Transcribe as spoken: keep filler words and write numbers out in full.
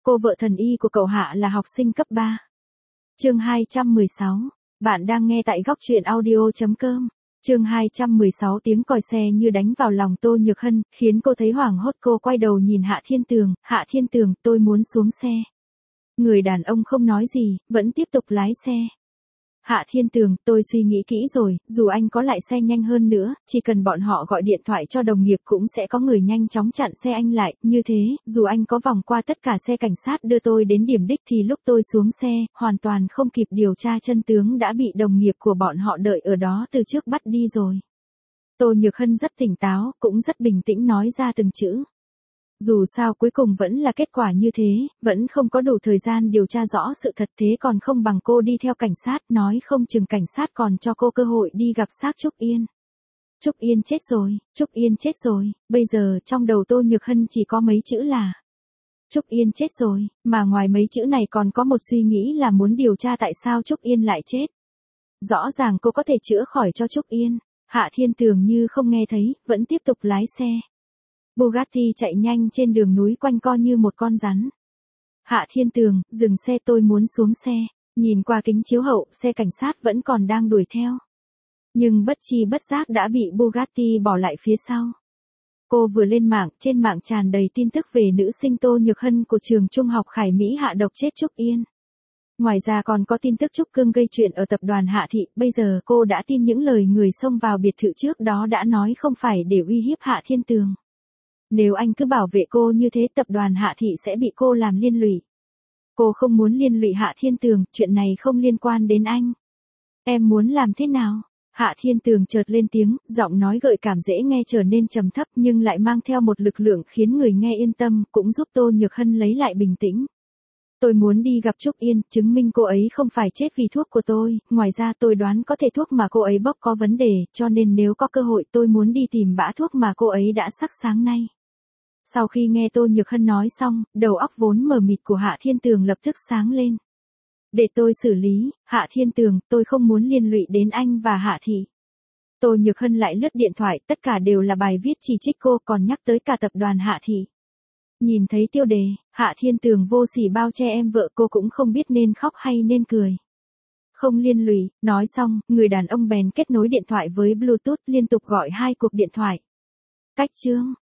Cô vợ thần y của cậu Hạ là học sinh cấp ba. Chương hai trăm mười sáu. Bạn đang nghe tại góc truyện audio chấm com. Chương hai trăm mười sáu. Tiếng còi xe như đánh vào lòng Tô Nhược Hân, khiến cô thấy hoảng hốt. Cô quay đầu nhìn Hạ Thiên Tường. Hạ Thiên Tường, tôi muốn xuống xe. Người đàn ông không nói gì, vẫn tiếp tục lái xe. Hạ Thiên Tường, tôi suy nghĩ kỹ rồi, dù anh có lại xe nhanh hơn nữa, chỉ cần bọn họ gọi điện thoại cho đồng nghiệp cũng sẽ có người nhanh chóng chặn xe anh lại, như thế, dù anh có vòng qua tất cả xe cảnh sát đưa tôi đến điểm đích thì lúc tôi xuống xe, hoàn toàn không kịp điều tra chân tướng đã bị đồng nghiệp của bọn họ đợi ở đó từ trước bắt đi rồi. Tô Nhược Hân rất tỉnh táo, cũng rất bình tĩnh nói ra từng chữ. Dù sao cuối cùng vẫn là kết quả như thế, vẫn không có đủ thời gian điều tra rõ sự thật, thế còn không bằng cô đi theo cảnh sát, nói không chừng cảnh sát còn cho cô cơ hội đi gặp xác Trúc Yên. Trúc Yên chết rồi, Trúc Yên chết rồi, bây giờ trong đầu Tô Nhược Hân chỉ có mấy chữ là Trúc Yên chết rồi, mà ngoài mấy chữ này còn có một suy nghĩ là muốn điều tra tại sao Trúc Yên lại chết. Rõ ràng cô có thể chữa khỏi cho Trúc Yên. Hạ Thiên Tường như không nghe thấy, vẫn tiếp tục lái xe. Bugatti chạy nhanh trên đường núi quanh co như một con rắn. Hạ Thiên Tường, dừng xe, tôi muốn xuống xe. Nhìn qua kính chiếu hậu, xe cảnh sát vẫn còn đang đuổi theo. Nhưng bất chi bất giác đã bị Bugatti bỏ lại phía sau. Cô vừa lên mạng, trên mạng tràn đầy tin tức về nữ sinh Tô Nhược Hân của trường trung học Khải Mỹ hạ độc chết Trúc Yên. Ngoài ra còn có tin tức Trúc Cương gây chuyện ở tập đoàn Hạ Thị, bây giờ cô đã tin những lời người xông vào biệt thự trước đó đã nói không phải để uy hiếp Hạ Thiên Tường. Nếu anh cứ bảo vệ cô như thế tập đoàn Hạ Thị sẽ bị cô làm liên lụy. Cô không muốn liên lụy Hạ Thiên Tường, chuyện này không liên quan đến anh. Em muốn làm thế nào? Hạ Thiên Tường chợt lên tiếng, giọng nói gợi cảm dễ nghe trở nên trầm thấp nhưng lại mang theo một lực lượng khiến người nghe yên tâm, cũng giúp Tô Nhược Hân lấy lại bình tĩnh. Tôi muốn đi gặp Trúc Yên, chứng minh cô ấy không phải chết vì thuốc của tôi, ngoài ra tôi đoán có thể thuốc mà cô ấy bốc có vấn đề, cho nên nếu có cơ hội tôi muốn đi tìm bã thuốc mà cô ấy đã sắc sáng nay. Sau khi nghe Tô Nhược Hân nói xong, đầu óc vốn mờ mịt của Hạ Thiên Tường lập tức sáng lên. Để tôi xử lý, Hạ Thiên Tường, tôi không muốn liên lụy đến anh và Hạ Thị. Tô Nhược Hân lại lướt điện thoại, tất cả đều là bài viết chỉ trích cô, còn nhắc tới cả tập đoàn Hạ Thị. Nhìn thấy tiêu đề, Hạ Thiên Tường vô sỉ bao che em vợ, cô cũng không biết nên khóc hay nên cười. Không liên lụy, nói xong, người đàn ông bèn kết nối điện thoại với Bluetooth liên tục gọi hai cuộc điện thoại. Cách chương.